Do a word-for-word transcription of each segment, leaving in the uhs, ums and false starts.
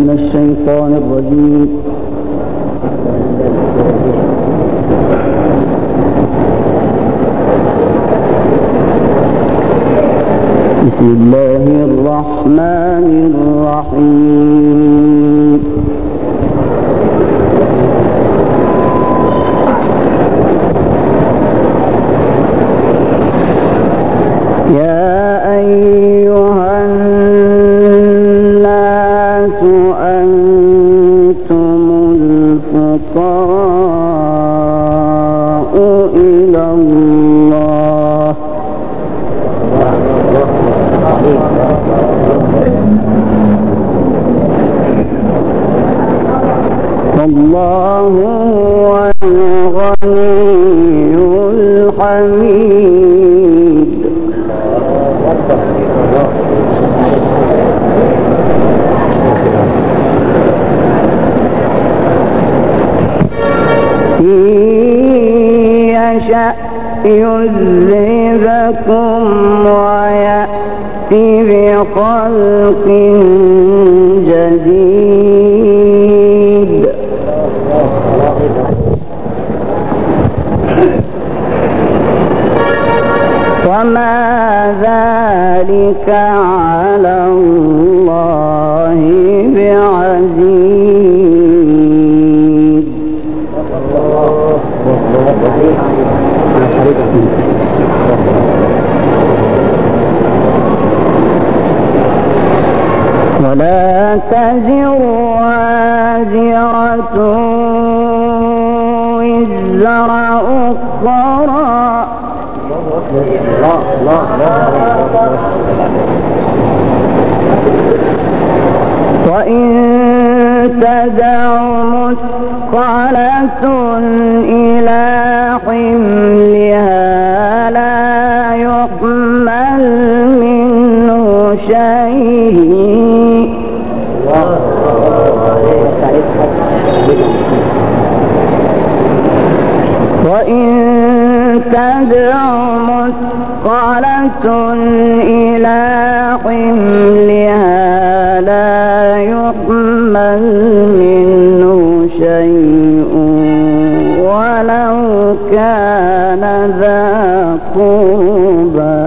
من الشيطان الرجيم. بسم الله الرحمن الرحيم. يا أيها الناس أنتم الفقراء إلى الله والله هو الغني الحميد. إن يشأ يذهبكم ويأتي بخلق جديد وما ذلك على الله بعزيز. ولا تزر وازرة وزر أخرى وإن تدع مثقلة إلى حملها لا يحمل منه شيء وإن تدع مثقلة إلى حملها لا يحمل منه شيء ولو كان ذا قربى.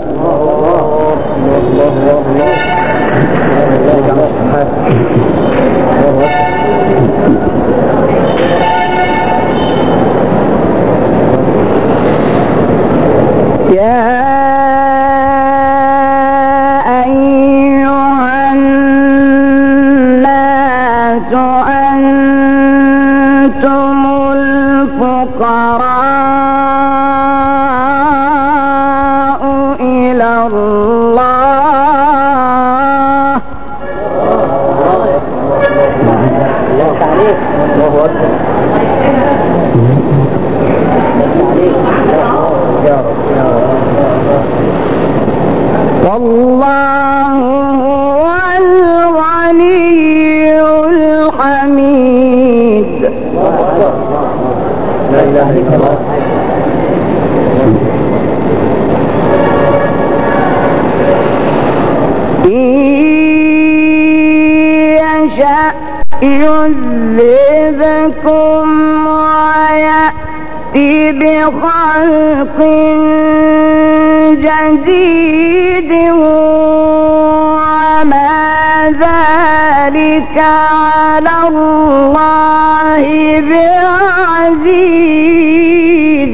يا أيها الناس أنتم الفقراء إلى الله والله هو الغني الحميد. لا إله إلا الله. إن يشأ يذهبكم ويأتي بخلق جديد وما ذلك على الله بعزيز.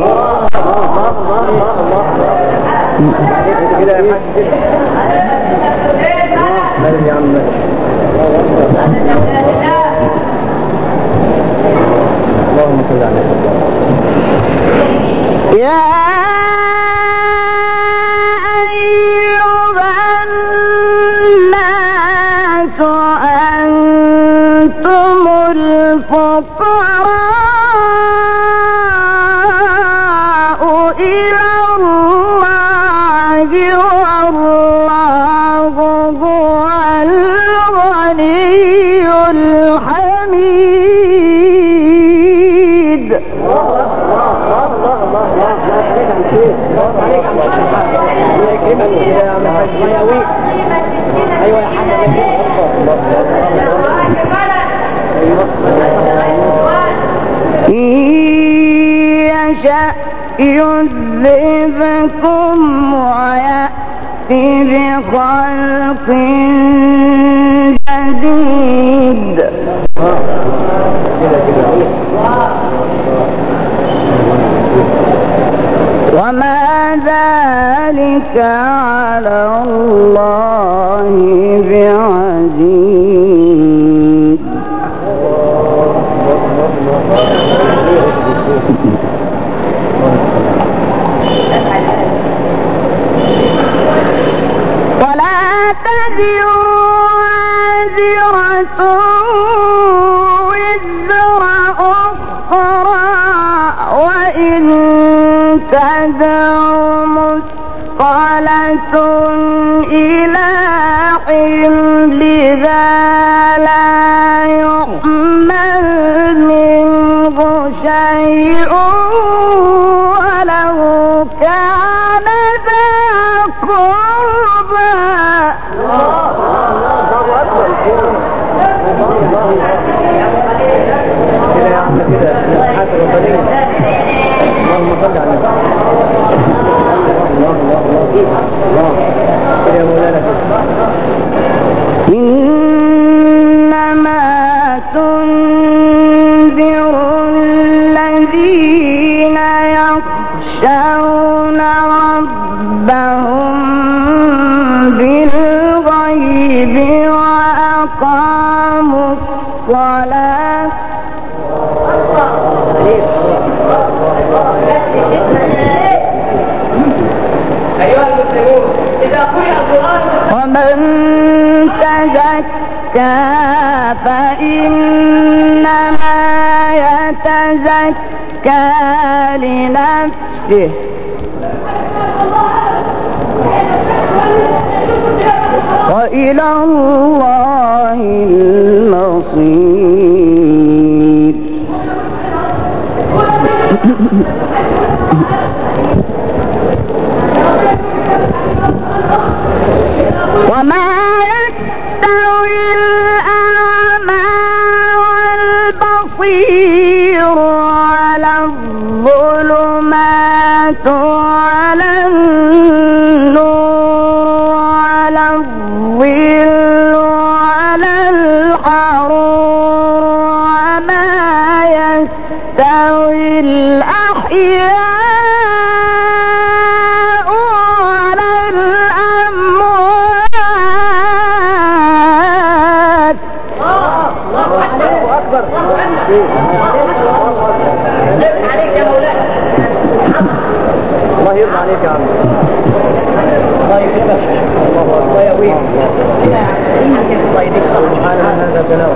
اللهم صل على يا أيها الناس أنتم الفقراء إلى الله والله هو الغني الحميد. ايوه يا حاج. يعذبكم ويأتي بخلق جديد. وما ذلك على الله بعزيز. ولا تزر وازرة وزر أخرى وإن تدع مثقلة إلى حملها لا يحمل منه شيء ولو كان ذا قربى. إنما تنذر الذين يخشون ربهم بالغيب وأقاموا الصلاة. ومن تزكى فإنما يتزكى لنفسه وإلى الله المصير. وما يستوي الأعمى والبصير ولا الظلمات ولا النور ولا الظل ولا الحرور وما يستوي الأحياء الله يرضى عليك يا عم. الله يكرمك. الله يقويك. الله يديك سبحان هذا الكلام.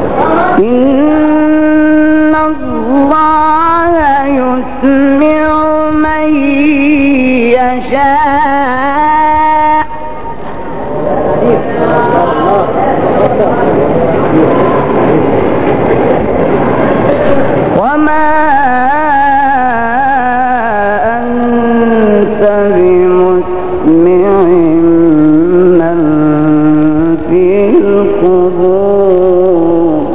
إن الله يسمع من يشاء. وما أنت بمسمع من في القبور.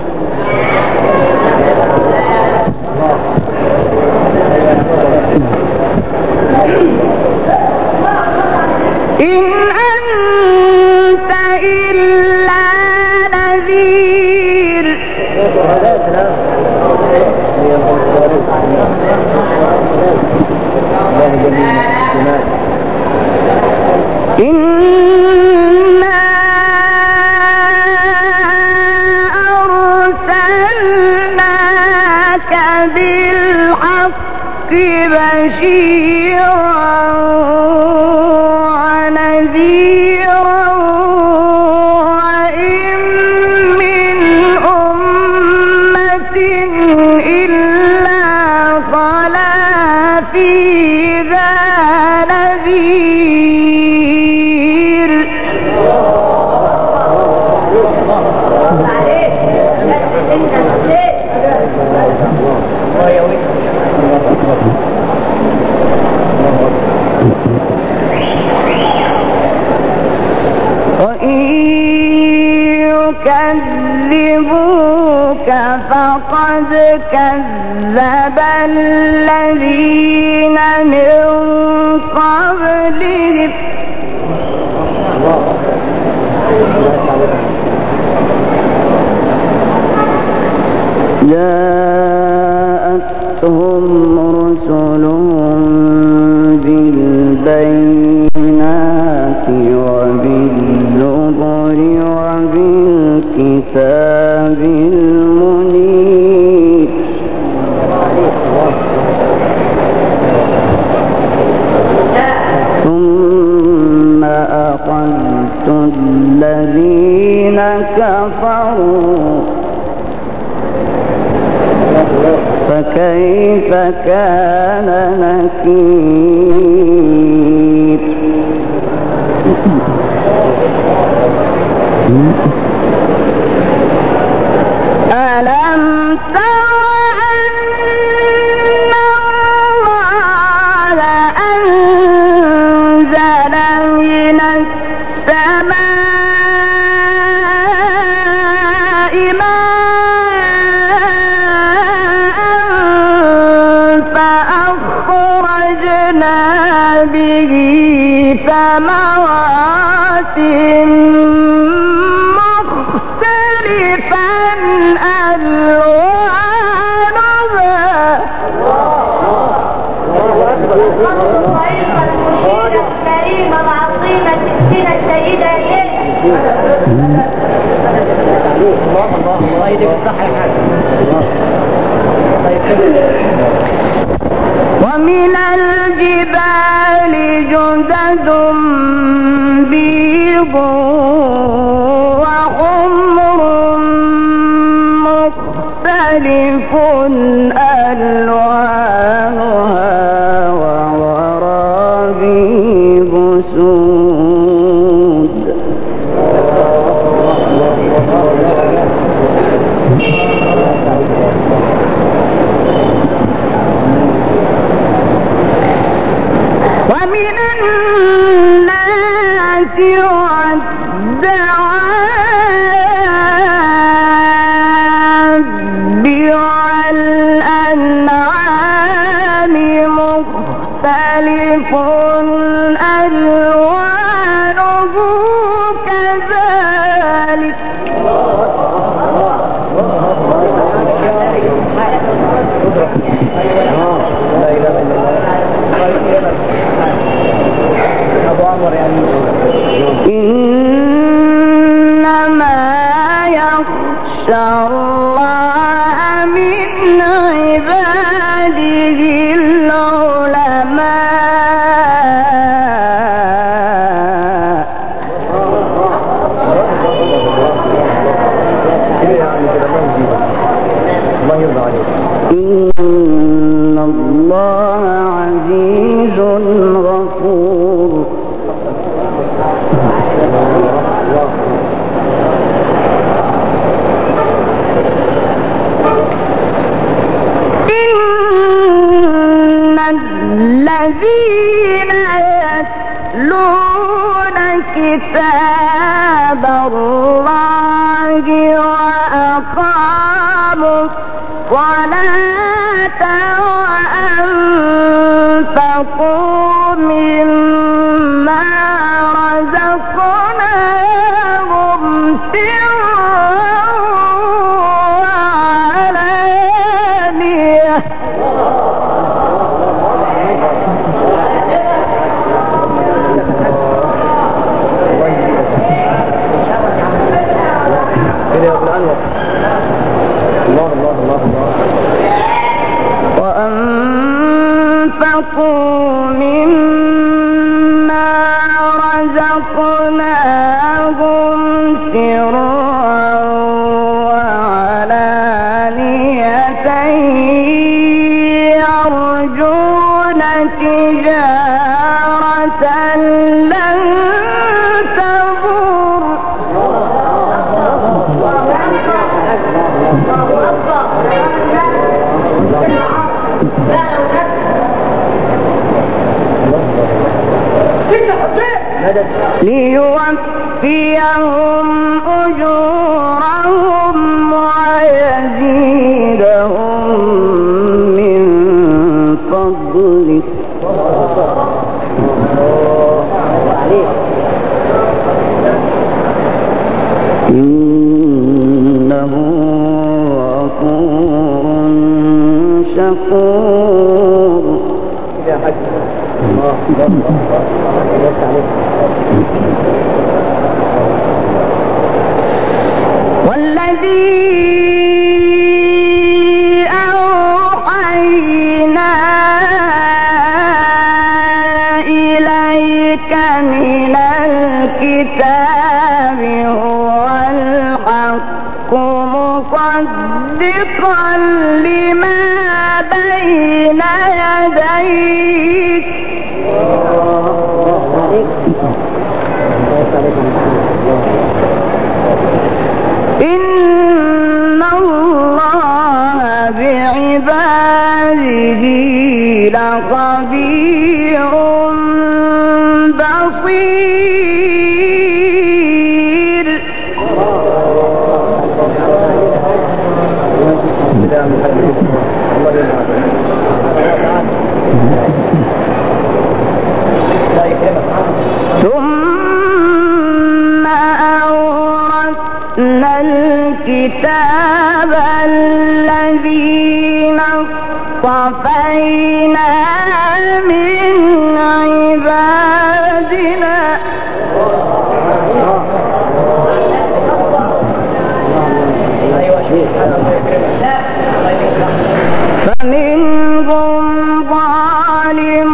إن أنت إلا نذير. إنا أرسلناك بالحق بشيرا ونذيرا وإن من أمة إلا خلا فيها نذير. الله يكذبوك فقد كذب الذين من قبلهم جاءتهم رسلهم بالبينات وبالزبر وبالكتاب المنير ثم أخذت الذين كفروا فكيف كان نكير ألم تر أن الله أنزل من السماء ماء فأخرجنا به ثمرات مختلفا ألوانها الكريمة العظيمة ستنا السيدة الله الله الله يديك الصحة يا حاج. ومن الجبال جدد بيض وحمر مختلف ألوانها وغرابيب سود ومن الناس والدواب والأنعام مختلف ألوانه كذلك إنما يخشى الله من عباده العلماء إن الله عزيز غفور إن الذين يتلون كتاب الله وأقاموا الصلاة وأنفقوا مما رزقناهم سرا وعلانية وأنفقوا مما رزقناهم سرا وعلانية يرجون تجارة لن تبور ليوفيهم أجورهم إنه غفور شكور. يا حج الله والذي أوحينا إليك من الكتاب هو الحق مصدقا لما بين يديك إن الله بعباده لخبير بصير. ثم أورثنا الكتاب الذين اصطفينا من عبادنا فمنهم ظالم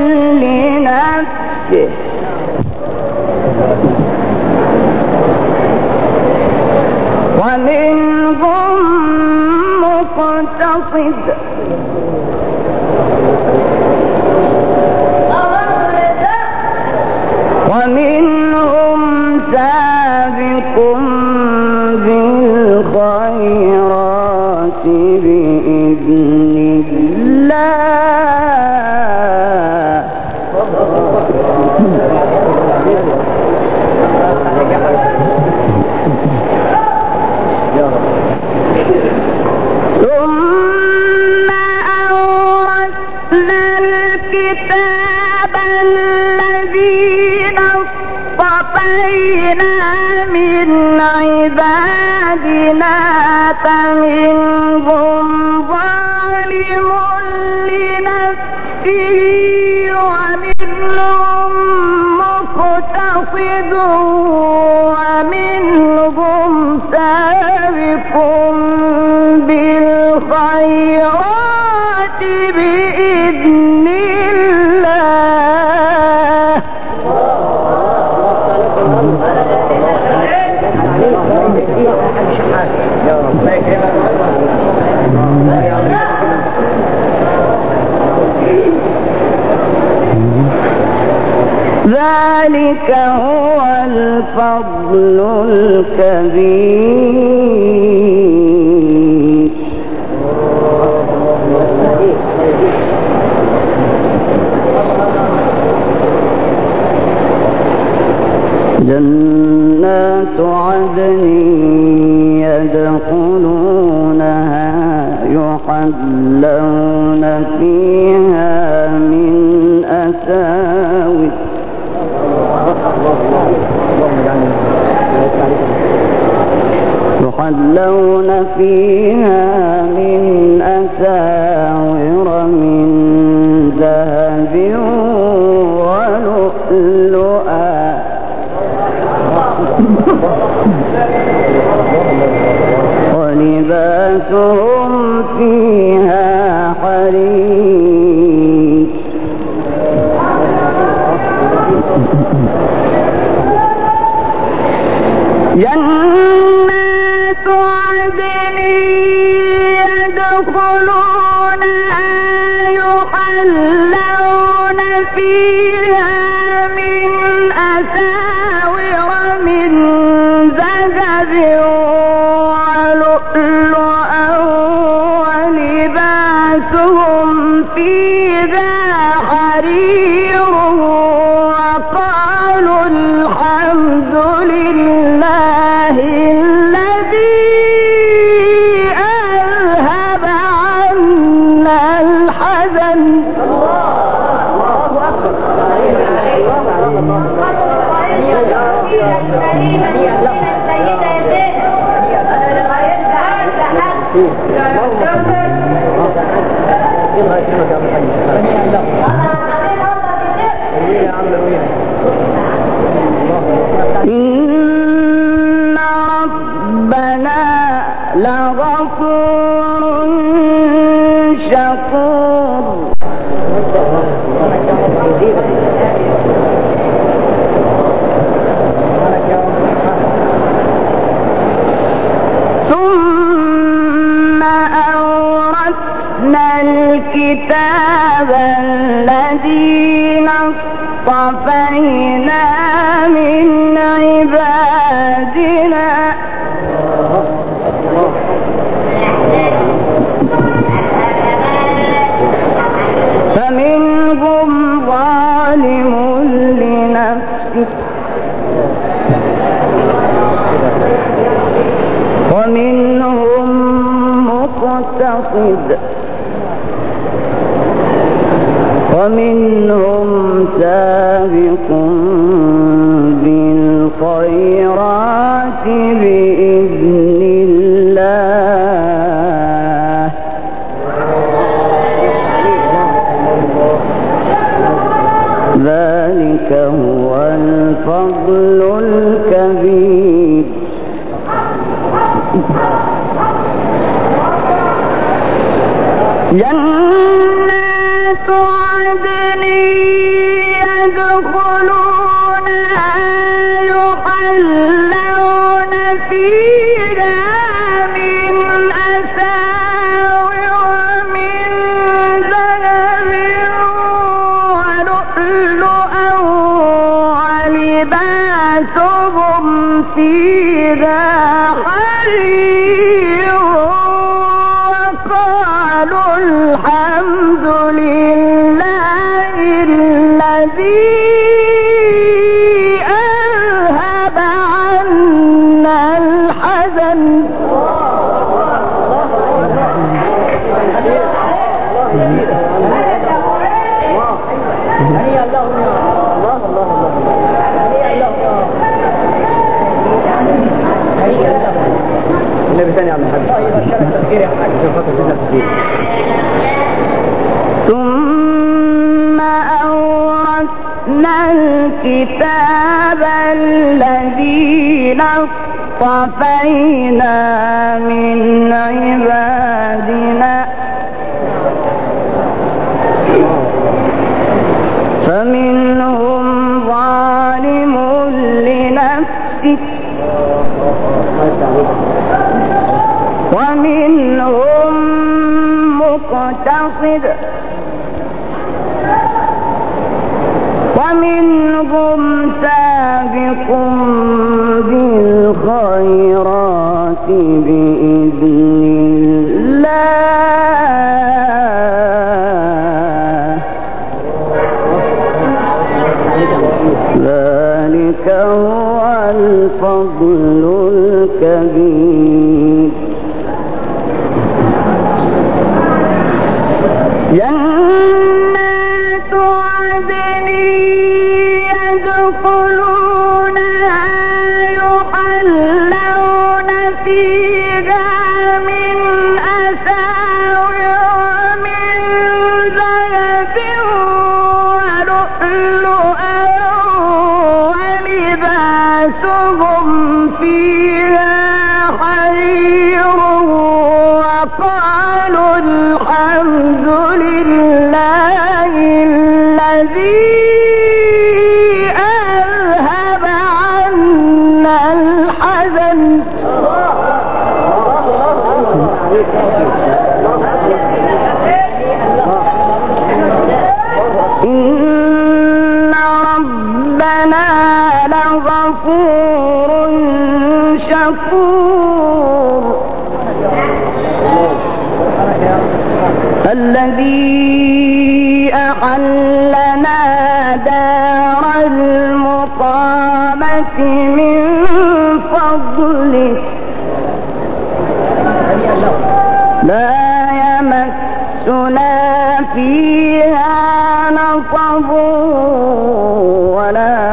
لنفسه ومنهم مقتصد ومنهم سابق بالخيرات بإذن الله. ثم أورثنا الكتاب الذين اصطفينا من عبادنا فمنهم ظالم لنفسه ومنهم مقتصد ومنهم سابق بالخيرات بإذن الله. ذلك هو الفضل الكبير. جنات عدن يدخلونها يحلون فيها من أساور يحلون فيها من أساور من ذهب ولؤلؤا ولباسهم فيها حرير. جنات عدن يدخلونها يحلون فيها من أساور من ذهب ولؤلؤا ولباسهم فيها حرير وقالوا الحمد لله الذي أذهب عنا الحزن. الله أكبر الله يكرمك يا محمد. إن ربنا لغفور شكور. ثم أورثنا الكتاب الذين اصطفينا من عبادنا فمنهم ظالم لنفسه ومنهم مقتصد ومنهم سابق بالخيرات بإذن الله ذلك هو الفضل الكبير. جنات عدن يدخلونها يحلون فيها من أساور من ذهب ولؤلؤا ولباسهم فيها حرير وقالوا الحمد لله الذي أذهب عنا الحزن ثم أورثنا الكتاب الذين اصطفينا من عبادنا فمنهم ظالم لنفسه ومنهم مقتصد ومنهم سابق بالخيرات بإذن الله ذلك هو الفضل الكبير. جنات عدن يدخلونها يحلون فيها من أساور من ذهب ولؤلؤا ولباسهم فيها حرير وقالوا الحمد لله الذي أذهب عنا الحزن إن ربنا لغفور شكور الذي أحلنا دار المقامة من فضله لا يمسنا فيها نصب ولا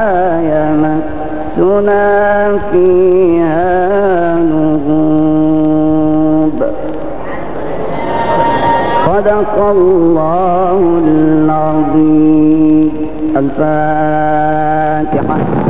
يمسنا فيها نصب صدق الله العظيم. الفاتحة.